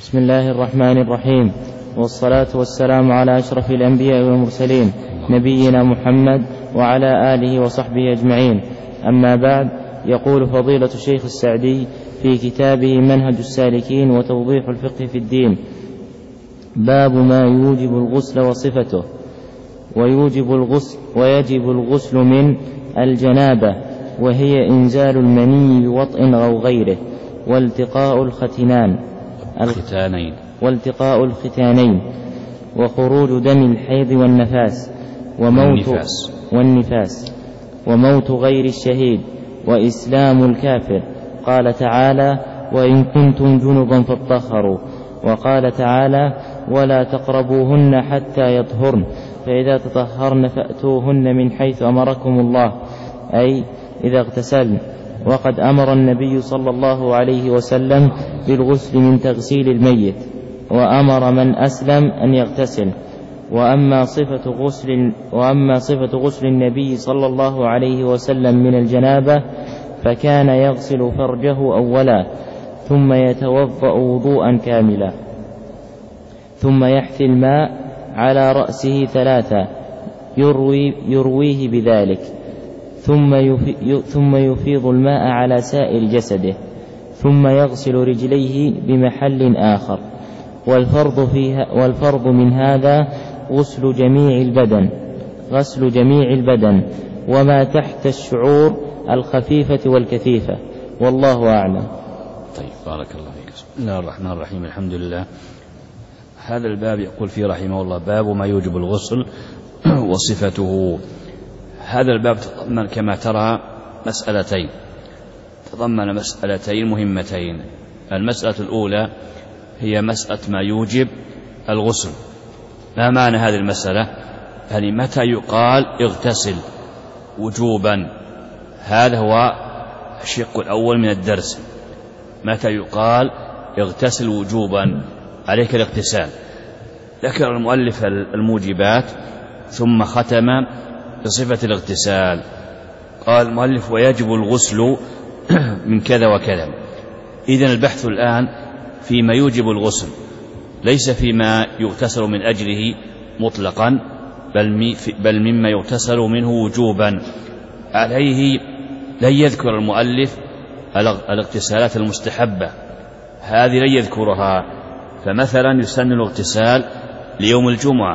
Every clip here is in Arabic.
بسم الله الرحمن الرحيم، والصلاة والسلام على أشرف الأنبياء والمرسلين نبينا محمد وعلى آله وصحبه أجمعين. أما بعد، يقول فضيلة الشيخ السعدي في كتابه منهج السالكين وتوضيح الفقه في الدين: باب ما يوجب الغسل وصفته. ويجب الغسل من الجنابة، وهي إنزال المني بوطء أو غيره، والتقاء الختانين، وخروج دم الحيض والنفاس، وموت غير الشهيد، وإسلام الكافر. قال تعالى: وإن كنتم جنبا فاطهروا. وقال تعالى: ولا تقربوهن حتى يطهرن، فإذا تطهرن فأتوهن من حيث أمركم الله، أي إذا اغتسلن. وقد أمر النبي صلى الله عليه وسلم بالغسل من تغسيل الميت، وأمر من أسلم أن يغتسل. وأما صفة غسل النبي صلى الله عليه وسلم من الجنابة، فكان يغسل فرجه أولا، ثم يتوضأ وضوءا كاملا، ثم يحثي الماء على رأسه 3 يرويه بذلك، ثم يفيض الماء على سائر جسده، ثم يغسل رجليه بمحل آخر. والفرض من هذا غسل جميع البدن وما تحت الشعور الخفيفة والكثيفة، والله أعلم. طيب، بارك الله فيك. بسم الله الرحمن الرحيم. الحمد لله. هذا الباب يقول فيه رحمه الله: باب ما يوجب الغسل وصفته. هذا الباب تضمن كما ترى مسألتين مهمتين. المسألة الأولى هي مسألة ما يوجب الغسل. ما معنى هذه المسألة؟ يعني متى يقال اغتسل وجوبا؟ هذا هو الشق الأول من الدرس. متى يقال اغتسل وجوبا؟ عليك الاغتسال. ذكر المؤلف الموجبات ثم ختم بصفة الاغتسال. قال المؤلف: ويجب الغسل من كذا وكذا. إذن البحث الآن فيما يوجب الغسل، ليس فيما يغتسل من أجله مطلقا، بل مما يغتسل منه وجوبا. عليه لن يذكر المؤلف الاغتسالات المستحبة، هذه لن يذكرها. فمثلا يسن الاغتسال ليوم الجمعة،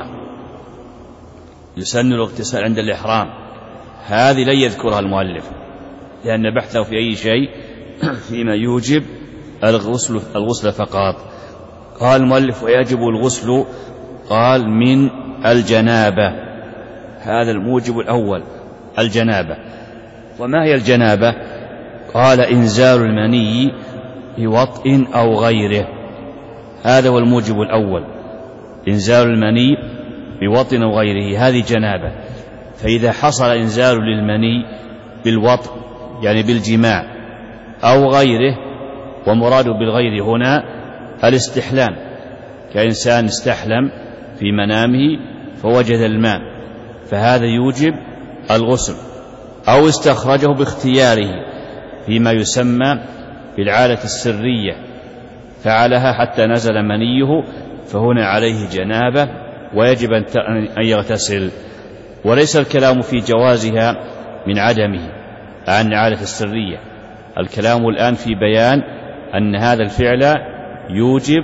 يسن الاغتسال عند الإحرام، هذه لن يذكرها المؤلف، لأن بحثه في أي شيء فيما يوجب الغسل فقط. قال المؤلف: ويجب الغسل، قال من الجنابة. هذا الموجب الأول، الجنابة. وما هي الجنابة؟ قال: إنزال المني بوطء أو غيره. هذا هو الموجب الأول، إنزال المني بوطء أو غيره، هذه جنابة. فإذا حصل إنزال للمني بالوطء يعني بالجماع أو غيره، ومراد بالغير هنا الاستحلام، كإنسان استحلم في منامه فوجد الماء، فهذا يوجب الغسل. أو استخرجه باختياره فيما يسمى بالعادة السرية، فعلها حتى نزل منيه، فهنا عليه جنابة ويجب أن يغتسل. وليس الكلام في جوازها من عدمه عن العادة السرية، الكلام الآن في بيان أن هذا الفعل يوجب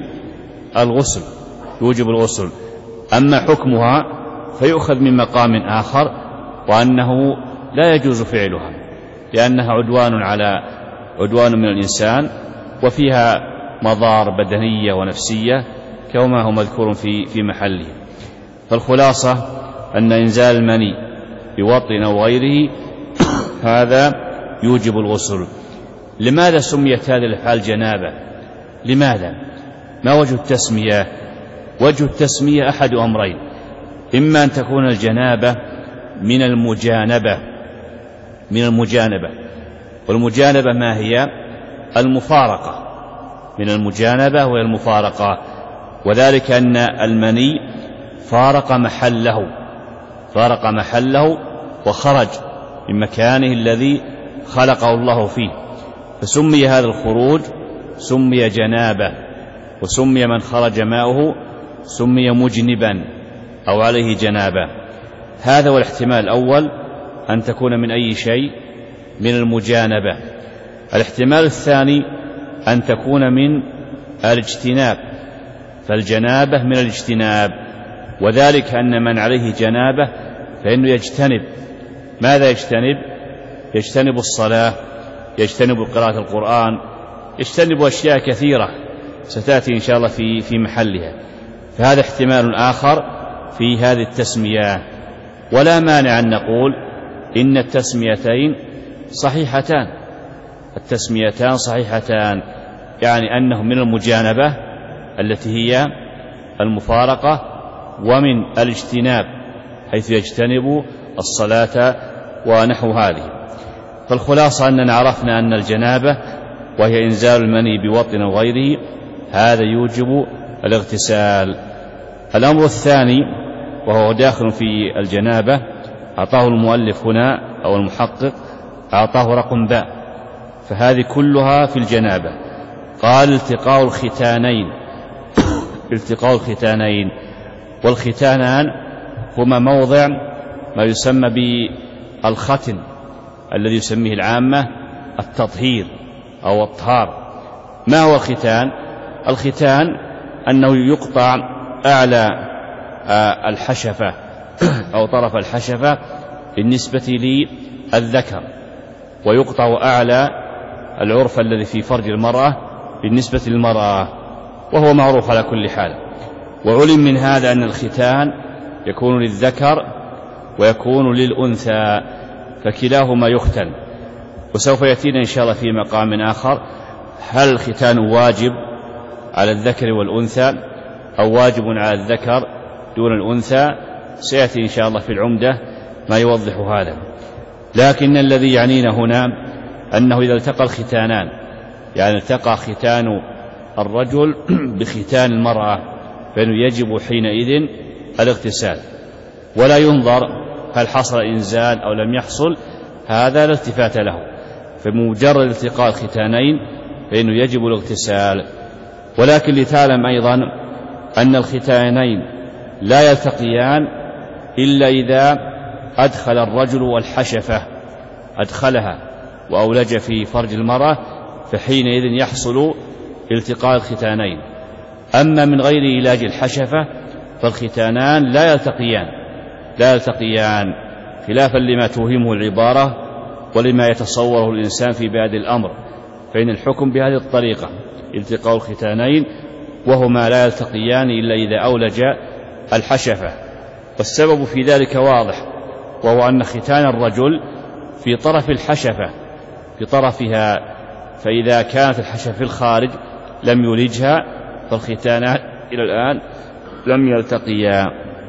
الغسل. أما حكمها فيؤخذ من مقام آخر، وأنه لا يجوز فعلها، لأنها عدوان من الإنسان، وفيها مضار بدنية ونفسية كما هو مذكور في محله. فالخلاصة أن إنزال المني بوطء أو غيره هذا يوجب الغسل. لماذا سميت هذه الحال جنابة؟ لماذا؟ ما وجه التسمية؟ وجه التسمية أحد أمرين: إما أن تكون الجنابة من المجانبة، والمجانبة ما هي؟ المفارقة. من المجانبة وهي المفارقة، وذلك أن المني فارق محله وخرج من مكانه الذي خلقه الله فيه، فسمي هذا الخروج سمي جنابة. وسمي من خرج ماؤه سمي مجنبا أو عليه جنابة. هذا هو الاحتمال الأول، أن تكون من أي شيء من المجانبة. الاحتمال الثاني أن تكون من الاجتناب، فالجنابة من الاجتناب، وذلك أن من عليه جنابة فإنه يجتنب. ماذا يجتنب؟ يجتنب الصلاة، يجتنب قراءة القرآن، يجتنب أشياء كثيرة ستأتي إن شاء الله في محلها. فهذا احتمال آخر في هذه التسمية. ولا مانع أن نقول إن التسميتين صحيحتان، التسميتان صحيحتان، يعني أنه من المجانبة التي هي المفارقة، ومن الاجتناب حيث يجتنب الصلاة ونحو هذه. فالخلاصة أننا عرفنا أن الجنابة وهي إنزال المني بوطن أو غيره هذا يوجب الاغتسال. الأمر الثاني وهو داخل في الجنابة أعطاه المؤلف هنا أو المحقق أعطاه رقم باء، فهذه كلها في الجنابة. قال التقاء الختانين. التقاء الختانين، والختانان هما موضع ما يسمى بالختن الذي يسميه العامة التطهير أو الطهار. ما هو الختان؟ الختان أنه يقطع أعلى الحشفة أو طرف الحشفة بالنسبة للذكر، ويقطع أعلى العرف الذي في فرج المرأة بالنسبة للمرأة، وهو معروف على كل حال. وعلم من هذا أن الختان يكون للذكر ويكون للأنثى، فكلاهما يختن. وسوف يأتينا إن شاء الله في مقام آخر هل الختان واجب على الذكر والأنثى أو واجب على الذكر دون الأنثى. سيأتي إن شاء الله في العمدة ما يوضح هذا. لكن الذي يعنينا هنا أنه إذا التقى الختانان، يعني التقى ختان الرجل بختان المرأة، فإنه يجب حينئذ الاغتسال، ولا ينظر هل حصل إنزال أو لم يحصل، هذا لا التفات له. فمجرد التقاء الختانين فإنه يجب الاغتسال. ولكن لتعلم أيضا أن الختانين لا يلتقيان إلا إذا أدخل الرجل الحشفة، أدخلها وأولج في فرج المرأة، فحينئذ يحصل التقاء الختانين. أما من غير علاج الحشفة فالختانان لا يلتقيان، خلافا لما توهمه العبارة ولما يتصوره الإنسان في بادئ الأمر، فإن الحكم بهذه الطريقة التقاء الختانين، وهما لا يلتقيان إلا إذا أولج الحشفة. والسبب في ذلك واضح، وهو أن ختان الرجل في طرف الحشفة، في طرفها، فإذا كانت الحشفة في الخارج لم يولجها، فالختانان إلى الآن لم يلتقيا.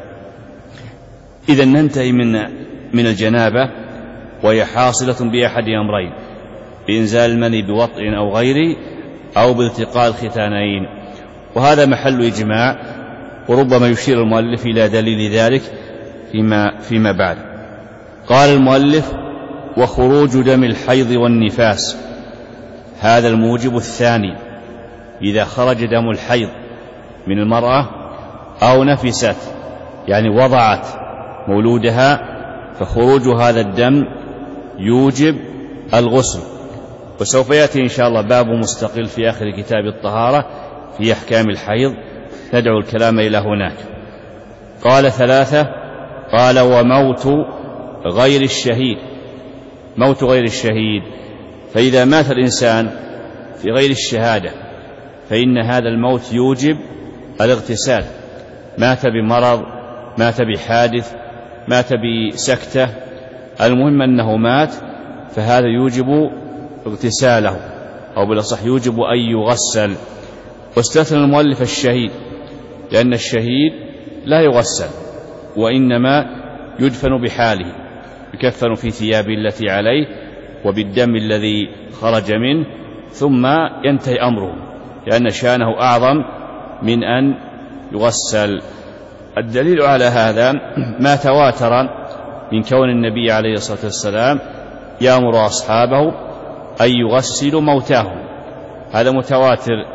إذا ننتهي من الجنابة، وهي حاصلة بأحد أمرين: بإنزال المني بوطء أو غيره، أو بالتقاء الختانين. وهذا محل إجماع، وربما يشير المؤلف إلى دليل ذلك فيما بعد. قال المؤلف: وخروج دم الحيض والنفاس، هذا الموجب الثاني. إذا خرج دم الحيض من المرأة أو نفست، يعني وضعت مولودها، فخروج هذا الدم يوجب الغسل. وسوف يأتي إن شاء الله باب مستقل في آخر كتاب الطهارة في أحكام الحيض، ندعو الكلام إلى هناك. قال 3. قال: وموت غير الشهيد. موت غير الشهيد، فإذا مات الإنسان في غير الشهادة فإن هذا الموت يوجب الاغتسال. مات بمرض، مات بحادث، مات بسكتة، المهم أنه مات، فهذا يوجب اغتساله، أو بالأصح يوجب أن يغسل. واستثنى المؤلف الشهيد، لأن الشهيد لا يغسل، وإنما يدفن بحاله، يكفن في ثياب التي عليه وبالدم الذي خرج منه، ثم ينتهي أمره، لأن شأنه أعظم من أن يغسل. الدليل على هذا ما تواتر من كون النبي عليه الصلاة والسلام يأمر أصحابه أن يغسلوا موتاهم، هذا متواتر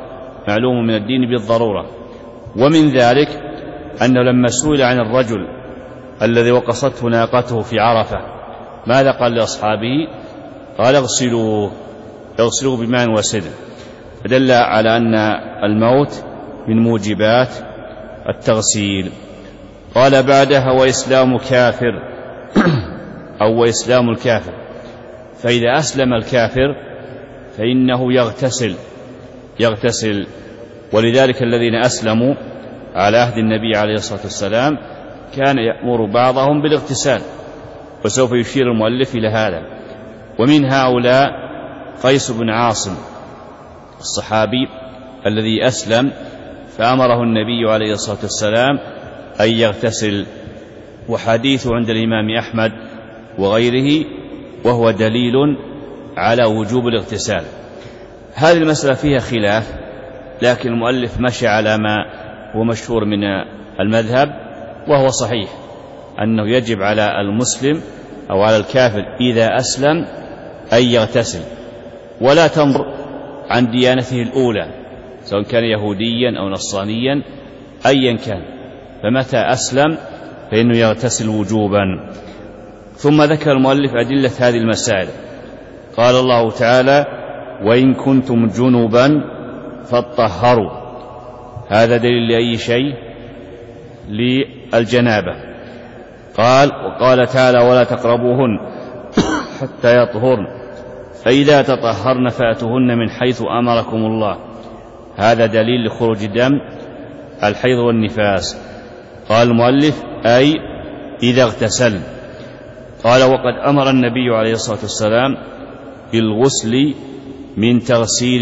معلوم من الدين بالضرورة. ومن ذلك أنه لما سئل عن الرجل الذي وقصته ناقته في عرفة ماذا قال لأصحابه؟ قال اغسلوه بماء وسدر، فدل على أن الموت من موجبات التغسيل. قال بعدها وإسلام كافر أو وإسلام الكافر، فإذا أسلم الكافر فإنه يغتسل. ولذلك الذين أسلموا على عهد النبي عليه الصلاة والسلام كان يأمر بعضهم بالاغتسال، وسوف يشير المؤلف إلى هذا. ومن هؤلاء قيس بن عاصم الصحابي الذي أسلم فأمره النبي عليه الصلاة والسلام أن يغتسل، وحديثه عند الإمام أحمد وغيره، وهو دليل على وجوب الاغتسال. هذه المسألة فيها خلاف، لكن المؤلف مشى على ما هو مشهور من المذهب، وهو صحيح أنه يجب على المسلم أو على الكافر إذا أسلم أن يغتسل، ولا تمر عن ديانته الأولى سواء كان يهوديا أو نصرانيا أيا كان، فمتى أسلم فإنه يغتسل وجوبا. ثم ذكر المؤلف أدلة هذه المسائل. قال الله تعالى وإن كنتم جنبا فاطهروا، هذا دليل لأي شيء؟ للجنابة. وقال تعالى ولا تقربوهن حتى يطهرن فإذا تطهرن فأتوهن من حيث أمركم الله، هذا دليل لخروج دم الحيض والنفاس. قال المؤلف أي إذا اغتسل. قال وقد أمر النبي عليه الصلاة والسلام بالغسل من تغسيل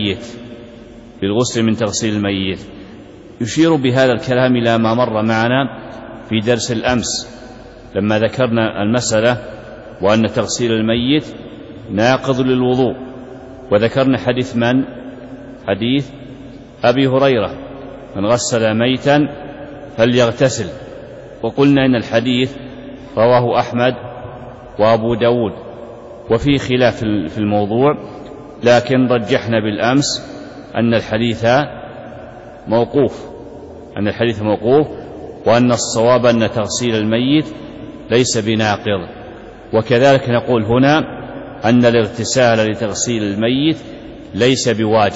الميت، يشير بهذا الكلام إلى ما مر معنا في درس الأمس لما ذكرنا المسألة وأن تغسيل الميت ناقض للوضوء، وذكرنا حديث من؟ حديث أبي هريرة من غسل ميتا فليغتسل، وقلنا إن الحديث رواه أحمد وأبو داود وفي خلاف في الموضوع، لكن رجحنا بالأمس أن الحديث موقوف، وأن الصواب أن تغسيل الميت ليس بناقض. وكذلك نقول هنا أن الاغتسال لتغسيل الميت ليس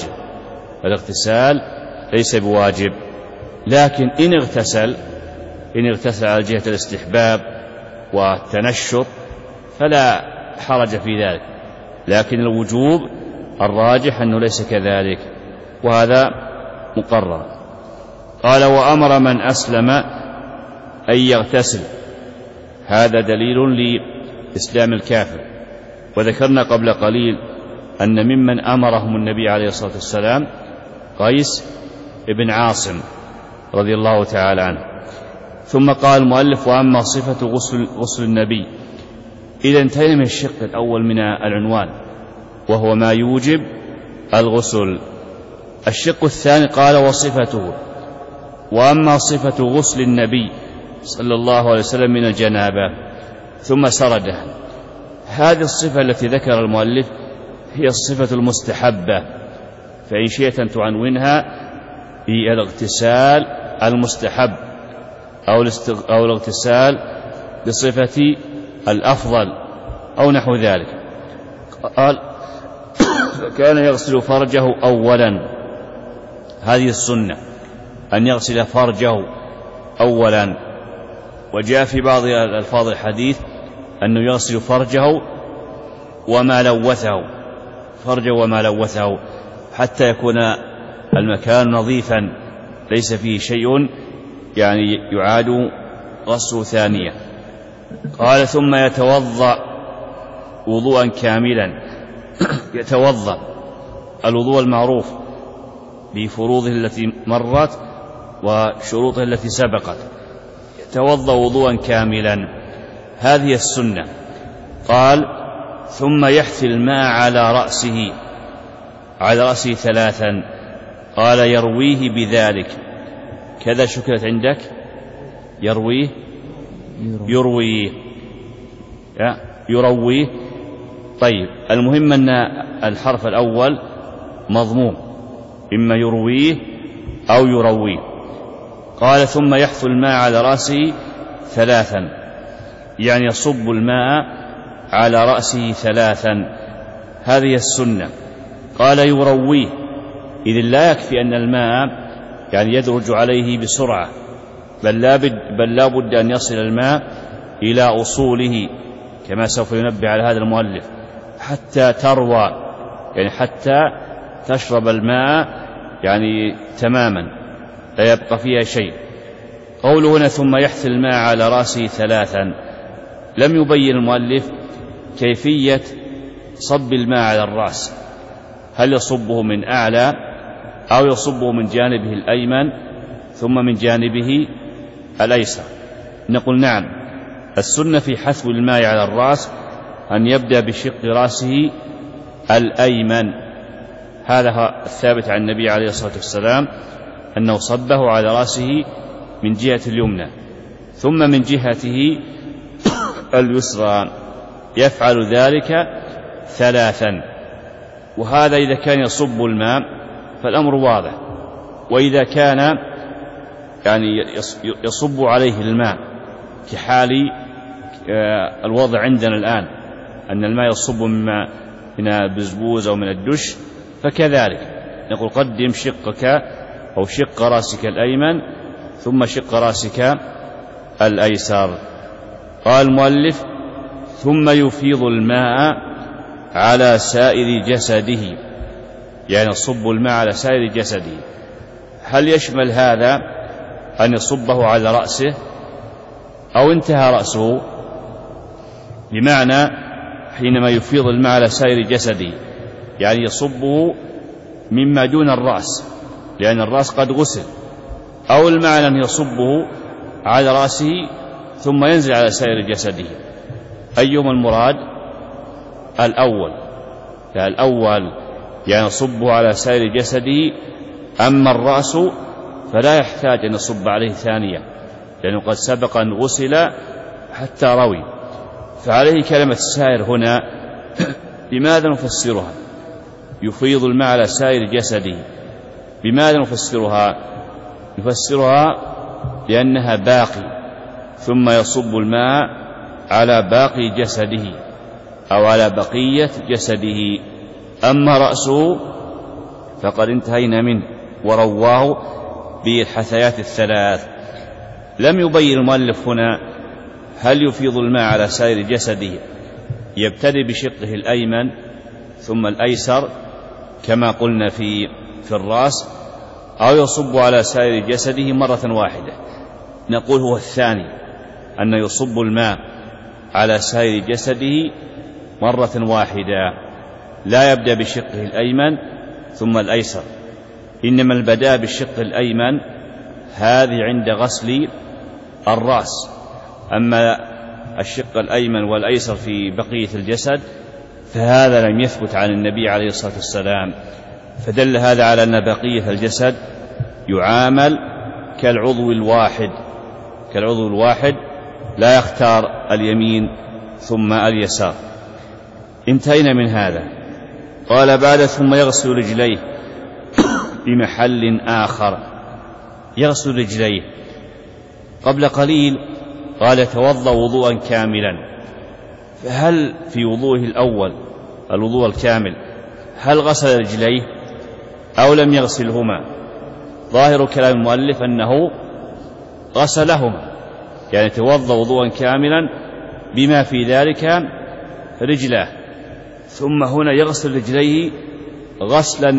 بواجب، لكن إن اغتسل على جهة الاستحباب والتنشط فلا حرج في ذلك، لكن الوجوب الراجح أنه ليس كذلك، وهذا مقرر. قال وأمر من أسلم أن يغتسل، هذا دليل لإسلام الكافر. وذكرنا قبل قليل أن ممن أمرهم النبي عليه الصلاة والسلام قيس بن عاصم رضي الله تعالى عنه. ثم قال المؤلف وأما صفة غسل النبي. إذا انتهينا من الشق الأول من العنوان وهو ما يوجب الغسل. الشق الثاني قال وصفته، وأما صفة غسل النبي صلى الله عليه وسلم من الجنابة، ثم سردها. هذه الصفة التي ذكر المؤلف هي الصفة المستحبة، فإن شئت أن تعنونها بالاغتسال المستحب أو الاغتسال بصفة الأفضل أو نحو ذلك. قال كان يغسل فرجه أولا، هذه السنة أن يغسل فرجه أولا. وجاء في بعض الألفاظ الحديث أنه يغسل فرجه وما لوثه حتى يكون المكان نظيفا ليس فيه شيء يعني يعاد غسله ثانية. قال ثم يتوضأ وضوءا كاملا، يتوضأ الوضوء المعروف بفروضه التي مرت وشروطه التي سبقت، يتوضأ وضوءا كاملا، هذه السنة. قال ثم يحثي الماء على رأسه 3، قال يرويه بذلك. كذا شكلت عندك يرويه. طيب، المهم أن الحرف الأول مضموم إما يرويه أو يرويه. قال ثم يحث الماء على رأسه 3، يعني يصب الماء على رأسه 3، هذه السنة. قال يرويه، إذ لا يكفي أن الماء يعني يدرج عليه بسرعة، بل لا بد أن يصل الماء إلى أصوله كما سوف ينبه على هذا المؤلف، حتى تروى، يعني حتى تشرب الماء يعني تماما لا يبقى فيها شيء. قوله هنا ثم يحث الماء على رأسه 3، لم يبين المؤلف كيفية صب الماء على الرأس، هل يصبه من أعلى أو يصبه من جانبه الأيمن ثم من جانبه الأيسر؟ نقول نعم، السنة في حثو الماء على الرأس أن يبدأ بشق رأسه الأيمن، هذا الثابت عن النبي عليه الصلاة والسلام أنه صبه على رأسه من جهة اليمنى ثم من جهته اليسرى، يفعل ذلك 3. وهذا إذا كان يصب الماء فالأمر واضح، وإذا كان يعني يصب عليه الماء كحال الوضع عندنا الآن أن الماء يصب من البزبوز أو من الدش، فكذلك نقول قدم شقك أو شق رأسك الأيمن ثم شق رأسك الأيسر. قال المؤلف ثم يفيض الماء على سائر جسده، يعني يصب الماء على سائر جسده. هل يشمل هذا أن يصبه على رأسه أو انتهى رأسه؟ بمعنى حينما يفيض الماء على سائر جسده يعني يصبه مما دون الرأس لأن الرأس قد غسل، أو المعنى أن يصبه على رأسه ثم ينزل على سائر جسده. أيهما المراد؟ الأول، يعني يصبه على سائر جسده، أما الرأس فلا يحتاج أن يصب عليه ثانية لأنه قد سبق أن غسل حتى روي. فعليه كلمة السائر هنا بماذا نفسرها؟ يفيض الماء على سائر جسده، بماذا نفسرها؟ لأنها باقي، ثم يصب الماء على باقي جسده أو على بقية جسده. أما رأسه فقد انتهينا منه ورواه بالحثيات 3. لم يبين المؤلف هنا هل يفيض الماء على سائر جسده يبتدئ بشقه الأيمن ثم الأيسر كما قلنا في الرأس، أو يصب على سائر جسده مرة واحدة. نقول هو الثاني، أن يصب الماء على سائر جسده مرة واحدة، لا يبدأ بشقه الأيمن ثم الأيسر، إنما البداء بالشق الأيمن هذه عند غسل الرأس، أما الشق الأيمن والأيسر في بقية الجسد فهذا لم يثبت عن النبي عليه الصلاة والسلام، فدل هذا على أن بقية الجسد يعامل كالعضو الواحد لا يختار اليمين ثم اليسار. انتهينا من هذا. قال بعد ثم يغسل رجليه بمحل آخر. يغسل رجليه قبل قليل قال يتوضأ وضوءا كاملا، فهل في وضوءه الأول الوضوء الكامل هل غسل رجليه أو لم يغسلهما؟ ظاهر كلام المؤلف أنه غسلهما، يعني توضأ وضوءا كاملا بما في ذلك رجلاه، ثم هنا يغسل رجليه غسلا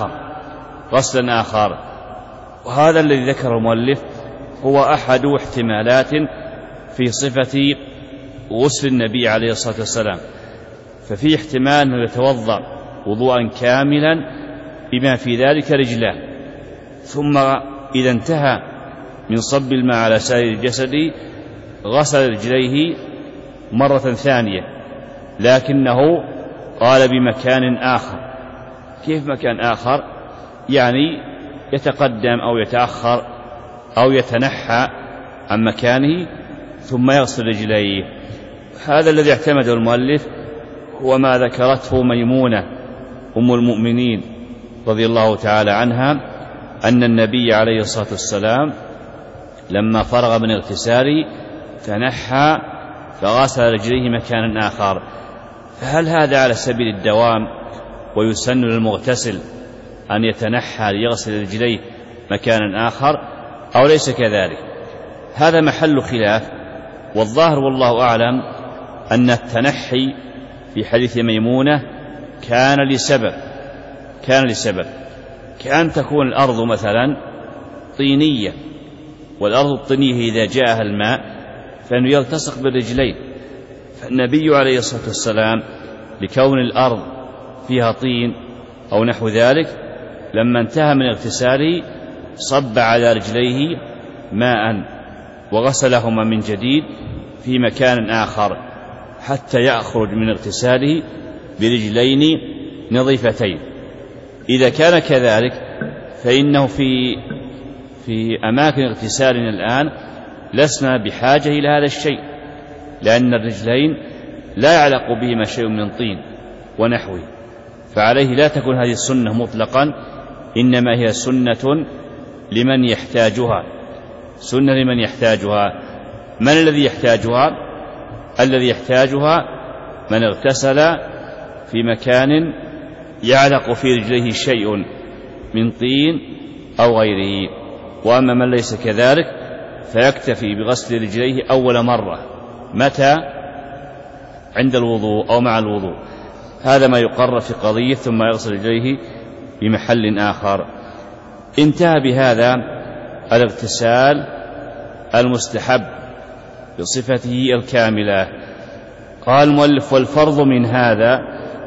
آخر. وهذا الذي ذكر المؤلف هو أحد احتمالات في صفة غسل النبي عليه الصلاة والسلام، ففي احتمال أنه يتوضأ وضوءا كاملا بما في ذلك رجلاه، ثم إذا انتهى من صب الماء على سائر جسده غسل رجليه مرة ثانية، لكنه قال بمكان آخر. كيف مكان آخر؟ يعني يتقدم أو يتأخر أو يتنحى عن مكانه ثم يغسل رجليه. هذا الذي اعتمده المؤلف هو ما ذكرته ميمونة أم المؤمنين رضي الله تعالى عنها أن النبي عليه الصلاة والسلام لما فرغ من اغتساله تنحى فغسل رجليه مكانا آخر. فهل هذا على سبيل الدوام ويسن للمغتسل أن يتنحى ليغسل رجليه مكانا آخر أو ليس كذلك؟ هذا محل خلاف، والظاهر والله أعلم أن التنحي في حديث ميمونة كان لسبب كأن تكون الأرض مثلا طينية، والأرض الطينية إذا جاءها الماء فإنه يلتصق بالرجلين، فالنبي عليه الصلاة والسلام لكون الأرض فيها طين أو نحو ذلك لما انتهى من اغتساله صب على رجليه ماء وغسلهما من جديد في مكان آخر حتى يخرج من اغتساله برجلين نظيفتين. إذا كان كذلك فإنه في أماكن اغتسالنا الآن لسنا بحاجة إلى هذا الشيء، لأن الرجلين لا يعلق بهما شيء من طين ونحوه، فعليه لا تكون هذه السنة مطلقا، إنما هي سنة لمن يحتاجها. من الذي يحتاجها؟ الذي يحتاجها من اغتسل في مكان يعلق في رجليه شيء من طين أو غيره. وأما من ليس كذلك فيكتفي بغسل رجليه أول مرة، متى؟ عند الوضوء أو مع الوضوء. هذا ما يقرر في قضية ثم يغسل رجليه بمحل آخر. انتهى بهذا الاغتسال المستحب بصفته الكاملة. قال المؤلف: والفرض من هذا،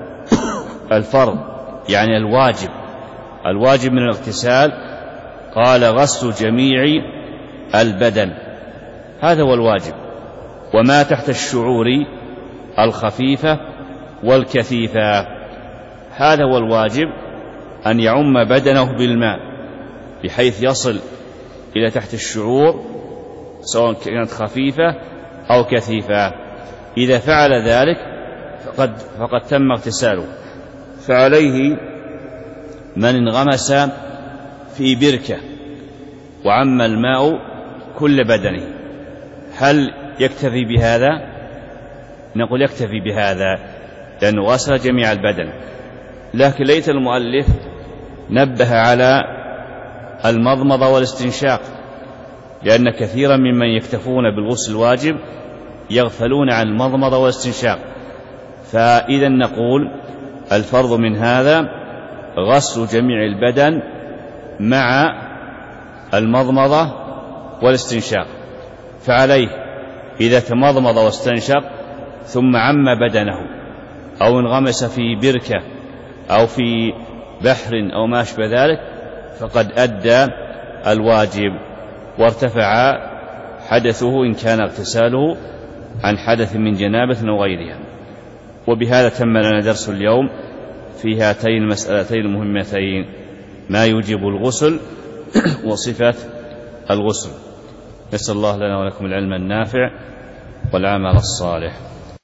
الفرض يعني الواجب من الاغتسال، قال: غسل جميع البدن، هذا هو الواجب، وما تحت الشعور الخفيفة والكثيفة، هذا هو الواجب، أن يعم بدنه بالماء بحيث يصل إلى تحت الشعور سواء كانت خفيفة أو كثيفة. إذا فعل ذلك فقد تم اغتساله. فعليه من انغمس في بركة وعم الماء كل بدنه، هل يكتفي بهذا؟ نقول يكتفي بهذا لأنه غسل جميع البدن، لكن ليت المؤلف نبه على المضمضة والاستنشاق، لأن كثيرا ممن يكتفون بالغسل الواجب يغفلون عن المضمضة والاستنشاق. فإذا نقول الفرض من هذا غسل جميع البدن مع المضمضة والاستنشاق. فعليه إذا تمضمض واستنشق ثم عم بدنه أو انغمس في بركة أو في بحر أو ما أشبه ذلك فقد أدى الواجب وارتفع حدثه إن كان اغتساله عن حدث من جنابة أو غيرها. وبهذا تم لنا درس اليوم في هاتين المسألتين المهمتين: ما يوجب الغسل وصفة الغسل. نسأل الله لنا ولكم العلم النافع والعمل الصالح.